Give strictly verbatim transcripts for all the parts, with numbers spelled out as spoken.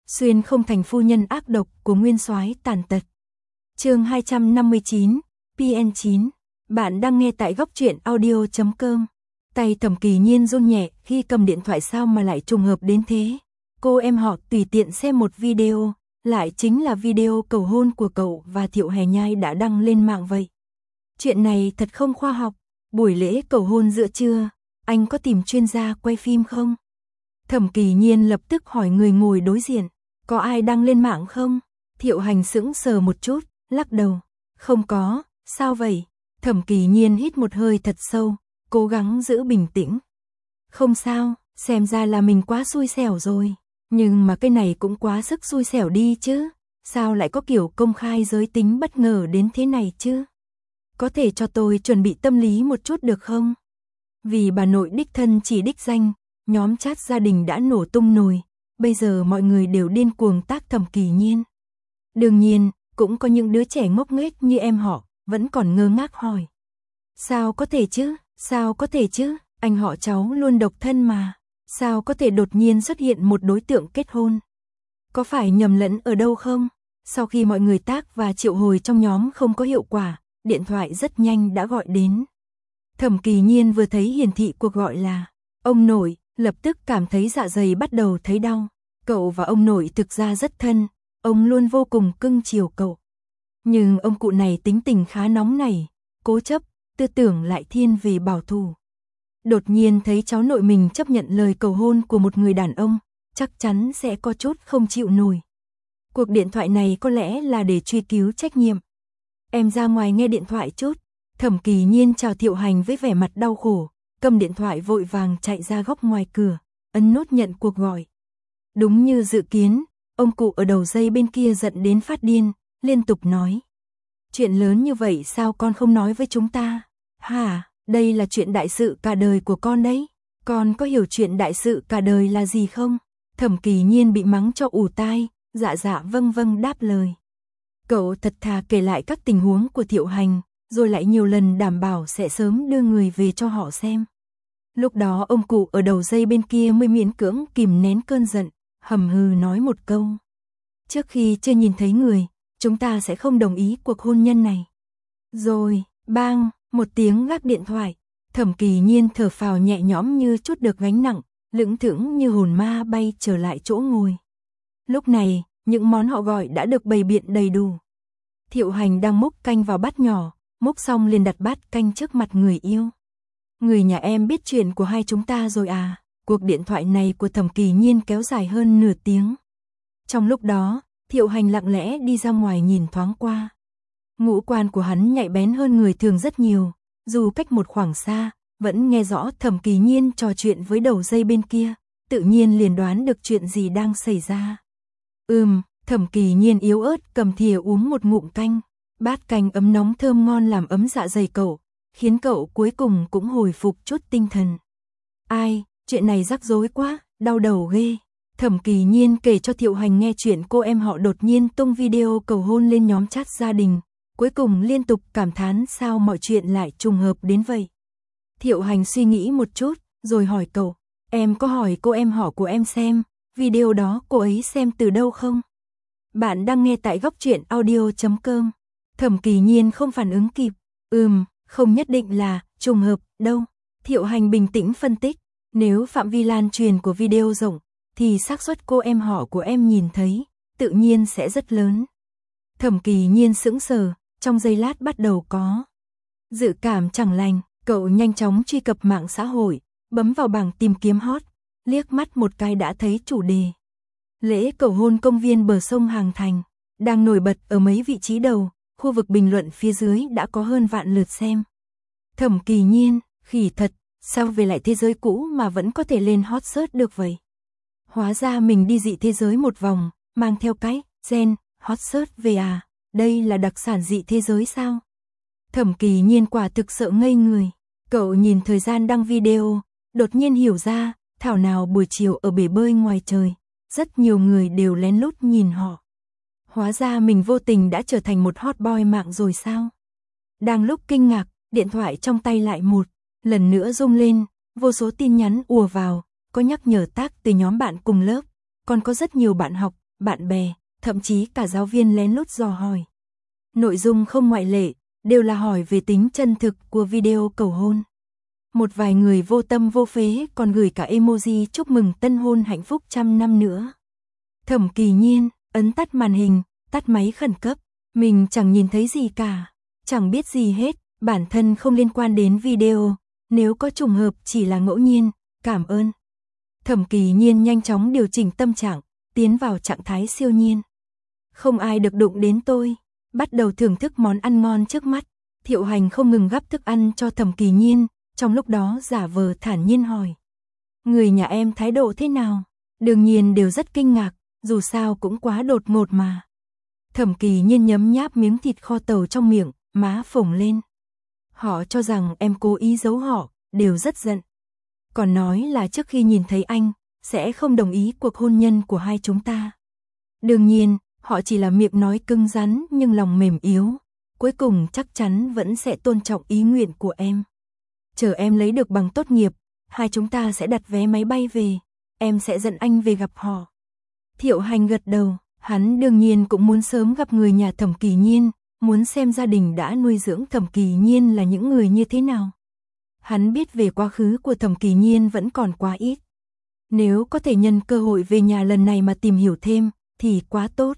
Xuyên không thành phu nhân ác độc của nguyên soái tàn tật. Chương hai trăm năm mươi chín, pê en chín. Bạn đang nghe tại góc truyện audio chấm com. Tay Thẩm Kỳ Nhiên run nhẹ khi cầm điện thoại, sao mà lại trùng hợp đến thế. Cô em họ tùy tiện xem một video, lại chính là video cầu hôn của cậu và Thiệu Hề Nhai đã đăng lên mạng vậy. Chuyện này thật không khoa học. Buổi lễ cầu hôn giữa trưa, anh có tìm chuyên gia quay phim không? Thẩm Kỳ Nhiên lập tức hỏi người ngồi đối diện, có ai đăng lên mạng không? Thiệu Hành sững sờ một chút, lắc đầu, không có. Sao vậy? Thẩm Kỳ Nhiên hít một hơi thật sâu, cố gắng giữ bình tĩnh. Không sao, xem ra là mình quá xui xẻo rồi. Nhưng mà cái này cũng quá sức xui xẻo đi chứ. Sao lại có kiểu công khai giới tính bất ngờ đến thế này chứ? Có thể cho tôi chuẩn bị tâm lý một chút được không? Vì bà nội đích thân chỉ đích danh, nhóm chat gia đình đã nổ tung nồi. Bây giờ mọi người đều điên cuồng tác Thẩm Kỳ Nhiên. Đương nhiên, cũng có những đứa trẻ ngốc nghếch như em họ, vẫn còn ngơ ngác hỏi. Sao có thể chứ? Sao có thể chứ? Anh họ cháu luôn độc thân mà. Sao có thể đột nhiên xuất hiện một đối tượng kết hôn? Có phải nhầm lẫn ở đâu không? Sau khi mọi người tác và triệu hồi trong nhóm không có hiệu quả, điện thoại rất nhanh đã gọi đến. Thẩm Kỳ Nhiên vừa thấy hiển thị cuộc gọi là ông nội, lập tức cảm thấy dạ dày bắt đầu thấy đau. Cậu và ông nội thực ra rất thân, ông luôn vô cùng cưng chiều cậu. Nhưng ông cụ này tính tình khá nóng nảy, cố chấp, tư tưởng lại thiên về bảo thủ. Đột nhiên thấy cháu nội mình chấp nhận lời cầu hôn của một người đàn ông, chắc chắn sẽ có chút không chịu nổi. Cuộc điện thoại này có lẽ là để truy cứu trách nhiệm. Em ra ngoài nghe điện thoại chút. Thẩm Kỳ Nhiên chào Thiệu Hành với vẻ mặt đau khổ, cầm điện thoại vội vàng chạy ra góc ngoài cửa, ấn nút nhận cuộc gọi. Đúng như dự kiến, ông cụ ở đầu dây bên kia giận đến phát điên, liên tục nói. Chuyện lớn như vậy sao con không nói với chúng ta? Hả, đây là chuyện đại sự cả đời của con đấy. Con có hiểu chuyện đại sự cả đời là gì không? Thẩm Kỳ Nhiên bị mắng cho ù tai, dạ dạ vâng vâng đáp lời. Cậu thật thà kể lại các tình huống của Thiệu Hành, rồi lại nhiều lần đảm bảo sẽ sớm đưa người về cho họ xem. Lúc đó ông cụ ở đầu dây bên kia mới miễn cưỡng kìm nén cơn giận, hầm hừ nói một câu. Trước khi chưa nhìn thấy người, chúng ta sẽ không đồng ý cuộc hôn nhân này. Rồi, bang, một tiếng gác điện thoại, Thẩm Kỳ Nhiên thở phào nhẹ nhõm như trút được gánh nặng, lững thững như hồn ma bay trở lại chỗ ngồi. Lúc này, những món họ gọi đã được bày biện đầy đủ. Thiệu Hành đang múc canh vào bát nhỏ, múc xong liền đặt bát canh trước mặt người yêu. Người nhà em biết chuyện của hai chúng ta rồi à? Cuộc điện thoại này của Thẩm Kỳ Nhiên kéo dài hơn nửa tiếng. Trong lúc đó, Thiệu Hành lặng lẽ đi ra ngoài nhìn thoáng qua. Ngũ quan của hắn nhạy bén hơn người thường rất nhiều, dù cách một khoảng xa, vẫn nghe rõ Thẩm Kỳ Nhiên trò chuyện với đầu dây bên kia, tự nhiên liền đoán được chuyện gì đang xảy ra. Ừm, Thẩm Kỳ Nhiên yếu ớt cầm thìa uống một ngụm canh, bát canh ấm nóng thơm ngon làm ấm dạ dày cậu, khiến cậu cuối cùng cũng hồi phục chút tinh thần. Ai, chuyện này rắc rối quá, đau đầu ghê. Thẩm Kỳ Nhiên kể cho Thiệu Hành nghe chuyện cô em họ đột nhiên tung video cầu hôn lên nhóm chat gia đình, cuối cùng liên tục cảm thán sao mọi chuyện lại trùng hợp đến vậy. Thiệu Hành suy nghĩ một chút, rồi hỏi cậu, em có hỏi cô em họ của em xem, video đó cô ấy xem từ đâu không? Bạn đang nghe tại góc truyện audio chấm com. Thẩm Kỳ Nhiên không phản ứng kịp, ừm, không nhất định là trùng hợp đâu. Thiệu Hành bình tĩnh phân tích, nếu phạm vi lan truyền của video rộng, thì xác suất cô em họ của em nhìn thấy, tự nhiên sẽ rất lớn. Thẩm Kỳ Nhiên sững sờ, trong giây lát bắt đầu có dự cảm chẳng lành, cậu nhanh chóng truy cập mạng xã hội, bấm vào bảng tìm kiếm hot, liếc mắt một cái đã thấy chủ đề. Lễ cầu hôn công viên bờ sông Hàng Thành, đang nổi bật ở mấy vị trí đầu, khu vực bình luận phía dưới đã có hơn vạn lượt xem. Thẩm Kỳ Nhiên, khỉ thật, sao về lại thế giới cũ mà vẫn có thể lên hot search được vậy? Hóa ra mình đi dị thế giới một vòng, mang theo cái gen hot search về à, đây là đặc sản dị thế giới sao? Thẩm Kỳ Nhiên quả thực sợ ngây người, cậu nhìn thời gian đăng video, đột nhiên hiểu ra, thảo nào buổi chiều ở bể bơi ngoài trời, rất nhiều người đều lén lút nhìn họ. Hóa ra mình vô tình đã trở thành một hot boy mạng rồi sao? Đang lúc kinh ngạc, điện thoại trong tay lại một lần nữa rung lên, vô số tin nhắn ùa vào, có nhắc nhở tác từ nhóm bạn cùng lớp, còn có rất nhiều bạn học, bạn bè, thậm chí cả giáo viên lén lút dò hỏi. Nội dung không ngoại lệ, đều là hỏi về tính chân thực của video cầu hôn. Một vài người vô tâm vô phế còn gửi cả emoji chúc mừng tân hôn hạnh phúc trăm năm nữa. Thẩm Kỳ Nhiên ấn tắt màn hình, tắt máy khẩn cấp, mình chẳng nhìn thấy gì cả, chẳng biết gì hết, bản thân không liên quan đến video, nếu có trùng hợp chỉ là ngẫu nhiên, cảm ơn. Thẩm Kỳ Nhiên nhanh chóng điều chỉnh tâm trạng, tiến vào trạng thái siêu nhiên. Không ai được đụng đến tôi, bắt đầu thưởng thức món ăn ngon trước mắt. Thiệu Hành không ngừng gắp thức ăn cho Thẩm Kỳ Nhiên, trong lúc đó giả vờ thản nhiên hỏi. Người nhà em thái độ thế nào? Đương nhiên đều rất kinh ngạc, dù sao cũng quá đột ngột mà. Thẩm Kỳ Nhiên nhấm nháp miếng thịt kho tàu trong miệng, má phồng lên. Họ cho rằng em cố ý giấu họ, đều rất giận. Còn nói là trước khi nhìn thấy anh, sẽ không đồng ý cuộc hôn nhân của hai chúng ta. Đương nhiên, họ chỉ là miệng nói cứng rắn nhưng lòng mềm yếu. Cuối cùng chắc chắn vẫn sẽ tôn trọng ý nguyện của em. Chờ em lấy được bằng tốt nghiệp, hai chúng ta sẽ đặt vé máy bay về. Em sẽ dẫn anh về gặp họ. Thiệu Hành gật đầu, hắn đương nhiên cũng muốn sớm gặp người nhà Thẩm Kỳ Nhiên, muốn xem gia đình đã nuôi dưỡng Thẩm Kỳ Nhiên là những người như thế nào. Hắn biết về quá khứ của Thẩm Kỳ Nhiên vẫn còn quá ít. Nếu có thể nhân cơ hội về nhà lần này mà tìm hiểu thêm, thì quá tốt.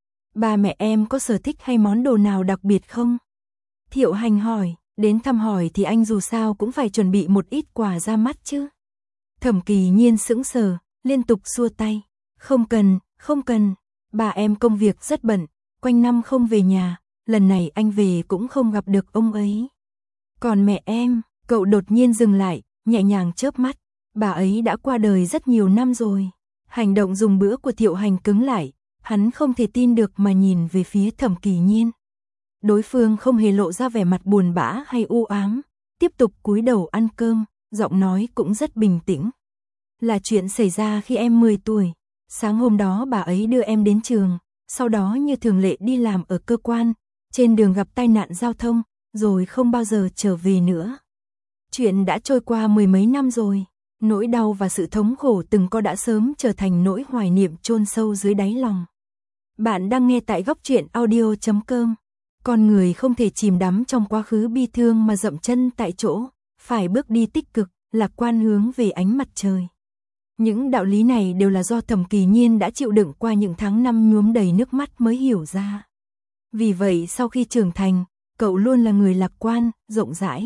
Ba mẹ em có sở thích hay món đồ nào đặc biệt không? Thiệu Hành hỏi, đến thăm hỏi thì anh dù sao cũng phải chuẩn bị một ít quà ra mắt chứ. Thẩm Kỳ Nhiên sững sờ, liên tục xua tay. Không cần, không cần, bà em công việc rất bận, quanh năm không về nhà, lần này anh về cũng không gặp được ông ấy. Còn mẹ em, cậu đột nhiên dừng lại, nhẹ nhàng chớp mắt, bà ấy đã qua đời rất nhiều năm rồi. Hành động dùng bữa của Thiệu Hành cứng lại, hắn không thể tin được mà nhìn về phía Thẩm Kỳ Nhiên. Đối phương không hề lộ ra vẻ mặt buồn bã hay u ám, tiếp tục cúi đầu ăn cơm, giọng nói cũng rất bình tĩnh. Là chuyện xảy ra khi em mười tuổi, sáng hôm đó bà ấy đưa em đến trường, sau đó như thường lệ đi làm ở cơ quan, trên đường gặp tai nạn giao thông, rồi không bao giờ trở về nữa. Chuyện đã trôi qua mười mấy năm rồi, nỗi đau và sự thống khổ từng có đã sớm trở thành nỗi hoài niệm chôn sâu dưới đáy lòng. Bạn đang nghe tại góc truyện audio chấm com. Con người không thể chìm đắm trong quá khứ bi thương mà dậm chân tại chỗ, phải bước đi tích cực, lạc quan hướng về ánh mặt trời. Những đạo lý này đều là do Thẩm Kỳ Nhiên đã chịu đựng qua những tháng năm nhuốm đầy nước mắt mới hiểu ra. Vì vậy sau khi trưởng thành, cậu luôn là người lạc quan, rộng rãi.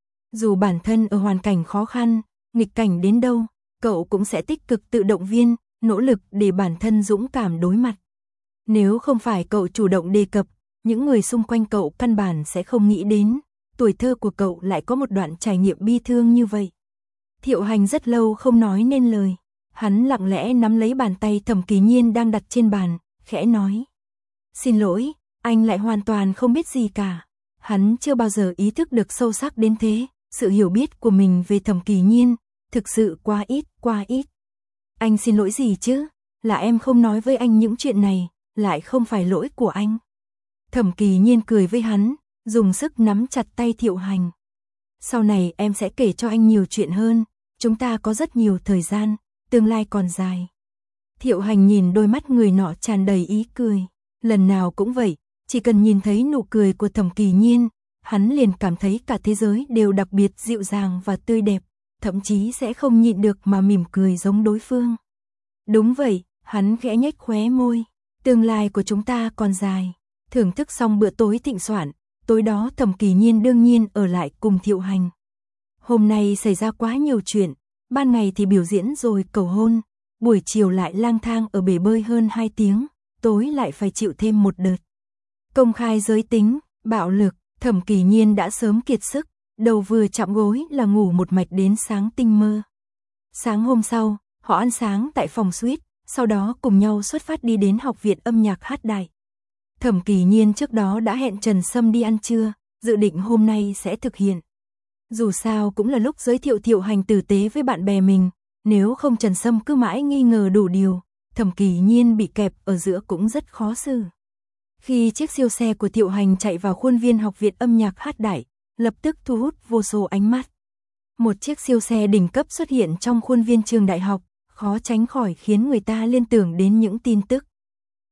Dù bản thân ở hoàn cảnh khó khăn, nghịch cảnh đến đâu, cậu cũng sẽ tích cực tự động viên, nỗ lực để bản thân dũng cảm đối mặt. Nếu không phải cậu chủ động đề cập, những người xung quanh cậu căn bản sẽ không nghĩ đến, tuổi thơ của cậu lại có một đoạn trải nghiệm bi thương như vậy. Thiệu Hành rất lâu không nói nên lời, hắn lặng lẽ nắm lấy bàn tay Thẩm Kỳ Nhiên đang đặt trên bàn, khẽ nói. Xin lỗi, anh lại hoàn toàn không biết gì cả. Hắn chưa bao giờ ý thức được sâu sắc đến thế, sự hiểu biết của mình về Thẩm Kỳ Nhiên, thực sự quá ít, quá ít. Anh xin lỗi gì chứ, là em không nói với anh những chuyện này, lại không phải lỗi của anh. Thẩm Kỳ Nhiên cười với hắn, dùng sức nắm chặt tay Thiệu Hành. Sau này em sẽ kể cho anh nhiều chuyện hơn, chúng ta có rất nhiều thời gian, tương lai còn dài. Thiệu Hành nhìn đôi mắt người nọ tràn đầy ý cười, lần nào cũng vậy, chỉ cần nhìn thấy nụ cười của Thẩm Kỳ Nhiên, hắn liền cảm thấy cả thế giới đều đặc biệt dịu dàng và tươi đẹp, thậm chí sẽ không nhịn được mà mỉm cười giống đối phương. Đúng vậy, hắn khẽ nhếch khóe môi, tương lai của chúng ta còn dài. Thưởng thức xong bữa tối thịnh soạn, tối đó Thẩm Kỳ Nhiên đương nhiên ở lại cùng Thiệu Hành. Hôm nay xảy ra quá nhiều chuyện, ban ngày thì biểu diễn rồi cầu hôn, buổi chiều lại lang thang ở bể bơi hơn hai tiếng, tối lại phải chịu thêm một đợt. Công khai giới tính, bạo lực, Thẩm Kỳ Nhiên đã sớm kiệt sức, đầu vừa chạm gối là ngủ một mạch đến sáng tinh mơ. Sáng hôm sau, họ ăn sáng tại phòng suite, sau đó cùng nhau xuất phát đi đến học viện âm nhạc Hát Đại. Thẩm Kỳ Nhiên trước đó đã hẹn Trần Sâm đi ăn trưa, dự định hôm nay sẽ thực hiện. Dù sao cũng là lúc giới thiệu Thiệu Hành tử tế với bạn bè mình, nếu không Trần Sâm cứ mãi nghi ngờ đủ điều, Thẩm Kỳ Nhiên bị kẹp ở giữa cũng rất khó xử. Khi chiếc siêu xe của Thiệu Hành chạy vào khuôn viên học viện âm nhạc Hát Đại, lập tức thu hút vô số ánh mắt. Một chiếc siêu xe đỉnh cấp xuất hiện trong khuôn viên trường đại học, khó tránh khỏi khiến người ta liên tưởng đến những tin tức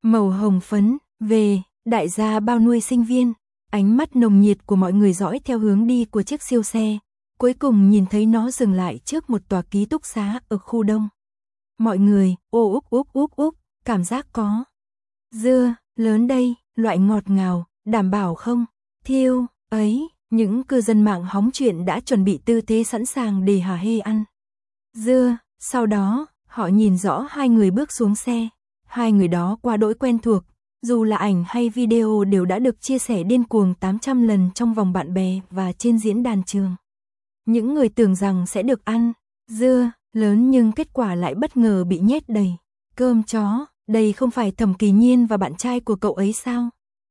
màu hồng phấn, về, đại gia bao nuôi sinh viên, ánh mắt nồng nhiệt của mọi người dõi theo hướng đi của chiếc siêu xe, cuối cùng nhìn thấy nó dừng lại trước một tòa ký túc xá ở khu đông. Mọi người, ô úp úp úp úp, cảm giác có dưa, lớn đây, loại ngọt ngào, đảm bảo không, thiêu, ấy, những cư dân mạng hóng chuyện đã chuẩn bị tư thế sẵn sàng để hả hê ăn dưa, sau đó, họ nhìn rõ hai người bước xuống xe, hai người đó quá đỗi quen thuộc, dù là ảnh hay video đều đã được chia sẻ điên cuồng tám trăm lần trong vòng bạn bè và trên diễn đàn trường. Những người tưởng rằng sẽ được ăn dưa lớn nhưng kết quả lại bất ngờ bị nhét đầy cơm chó, đây không phải Thẩm Kỳ Nhiên và bạn trai của cậu ấy sao?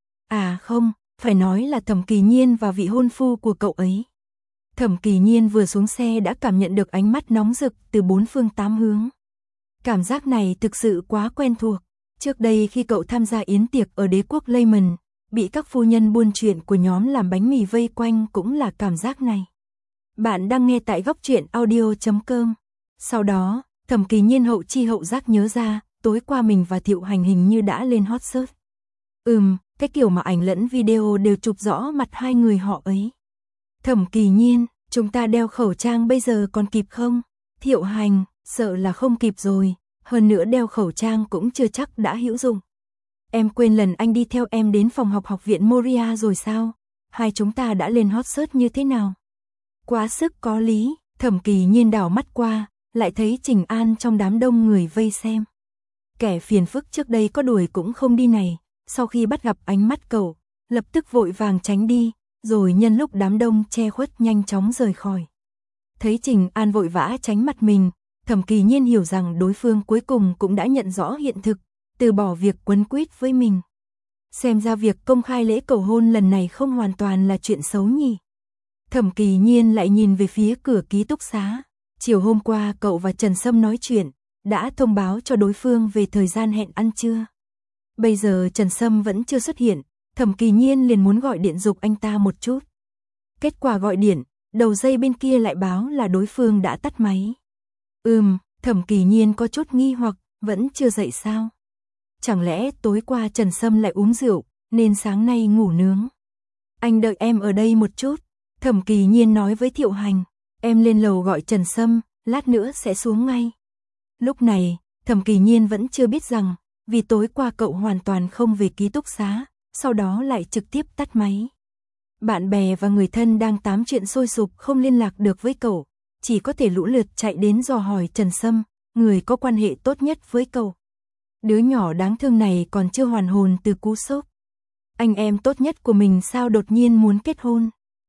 À không, phải nói là Thẩm Kỳ Nhiên và vị hôn phu của cậu ấy. Thẩm Kỳ Nhiên vừa xuống xe đã cảm nhận được ánh mắt nóng rực từ bốn phương tám hướng. Cảm giác này thực sự quá quen thuộc. Trước đây khi cậu tham gia yến tiệc ở đế quốc Lehman, bị các phu nhân buôn chuyện của nhóm làm bánh mì vây quanh cũng là cảm giác này. Bạn đang nghe tại góc truyện audio chấm com. Sau đó, Thẩm Kỳ Nhiên hậu chi hậu giác nhớ ra, tối qua mình và Thiệu Hành hình như đã lên hot search. Ừm, cái kiểu mà ảnh lẫn video đều chụp rõ mặt hai người họ ấy. Thẩm Kỳ Nhiên, chúng ta đeo khẩu trang bây giờ còn kịp không? Thiệu Hành, sợ là không kịp rồi, hơn nữa đeo khẩu trang cũng chưa chắc đã hữu dụng. Em quên lần anh đi theo em đến phòng học học viện Moria rồi sao? Hai chúng ta đã lên hot search như thế nào? Quá sức có lý, Thẩm Kỳ Nhiên đảo mắt qua, lại thấy Trình An trong đám đông người vây xem. Kẻ phiền phức trước đây có đuổi cũng không đi này, sau khi bắt gặp ánh mắt cậu, lập tức vội vàng tránh đi, rồi nhân lúc đám đông che khuất nhanh chóng rời khỏi. Thấy Trình An vội vã tránh mặt mình, Thẩm Kỳ Nhiên hiểu rằng đối phương cuối cùng cũng đã nhận rõ hiện thực, từ bỏ việc quấn quýt với mình. Xem ra việc công khai lễ cầu hôn lần này không hoàn toàn là chuyện xấu nhỉ. Thẩm Kỳ Nhiên lại nhìn về phía cửa ký túc xá. Chiều hôm qua cậu và Trần Sâm nói chuyện, đã thông báo cho đối phương về thời gian hẹn ăn trưa. Bây giờ Trần Sâm vẫn chưa xuất hiện, Thẩm Kỳ Nhiên liền muốn gọi điện giục anh ta một chút. Kết quả gọi điện, đầu dây bên kia lại báo là đối phương đã tắt máy. Ừm, Thẩm Kỳ Nhiên có chút nghi hoặc, vẫn chưa dậy sao? Chẳng lẽ tối qua Trần Sâm lại uống rượu, nên sáng nay ngủ nướng? Anh đợi em ở đây một chút, Thẩm Kỳ Nhiên nói với Thiệu Hành. Em lên lầu gọi Trần Sâm, lát nữa sẽ xuống ngay. Lúc này, Thẩm Kỳ Nhiên vẫn chưa biết rằng, vì tối qua cậu hoàn toàn không về ký túc xá, sau đó lại trực tiếp tắt máy. Bạn bè và người thân đang tám chuyện sôi sục không liên lạc được với cậu, chỉ có thể lũ lượt chạy đến dò hỏi Trần Sâm, người có quan hệ tốt nhất với cậu. Đứa nhỏ đáng thương này còn chưa hoàn hồn từ cú sốc. Anh em tốt nhất của mình sao đột nhiên muốn kết hôn?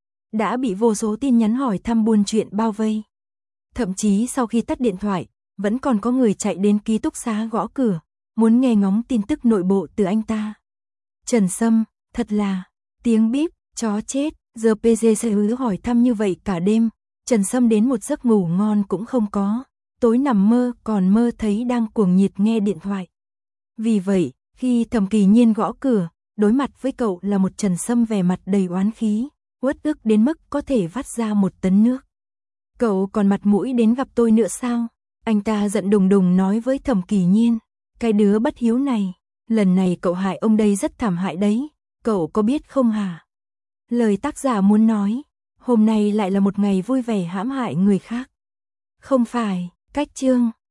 Đã bị vô số tin nhắn hỏi thăm buôn chuyện bao vây. Thậm chí sau khi tắt điện thoại, vẫn còn có người chạy đến ký túc xá gõ cửa, muốn nghe ngóng tin tức nội bộ từ anh ta. Trần Sâm, thật là, tiếng bíp, chó chết, giờ pê giê sẽ hứa hỏi thăm như vậy cả đêm, Trần Sâm đến một giấc ngủ ngon cũng không có, tối nằm mơ còn mơ thấy đang cuồng nhiệt nghe điện thoại. Vì vậy, khi Thẩm Kỳ Nhiên gõ cửa, đối mặt với cậu là một Trần Sâm vẻ mặt đầy oán khí, uất ức đến mức có thể vắt ra một tấn nước. Cậu còn mặt mũi đến gặp tôi nữa sao? Anh ta giận đùng đùng nói với Thẩm Kỳ Nhiên. Cái đứa bất hiếu này, lần này cậu hại ông đây rất thảm hại đấy, cậu có biết không hả? Lời tác giả muốn nói, hôm nay lại là một ngày vui vẻ hãm hại người khác. Không phải, cách chương.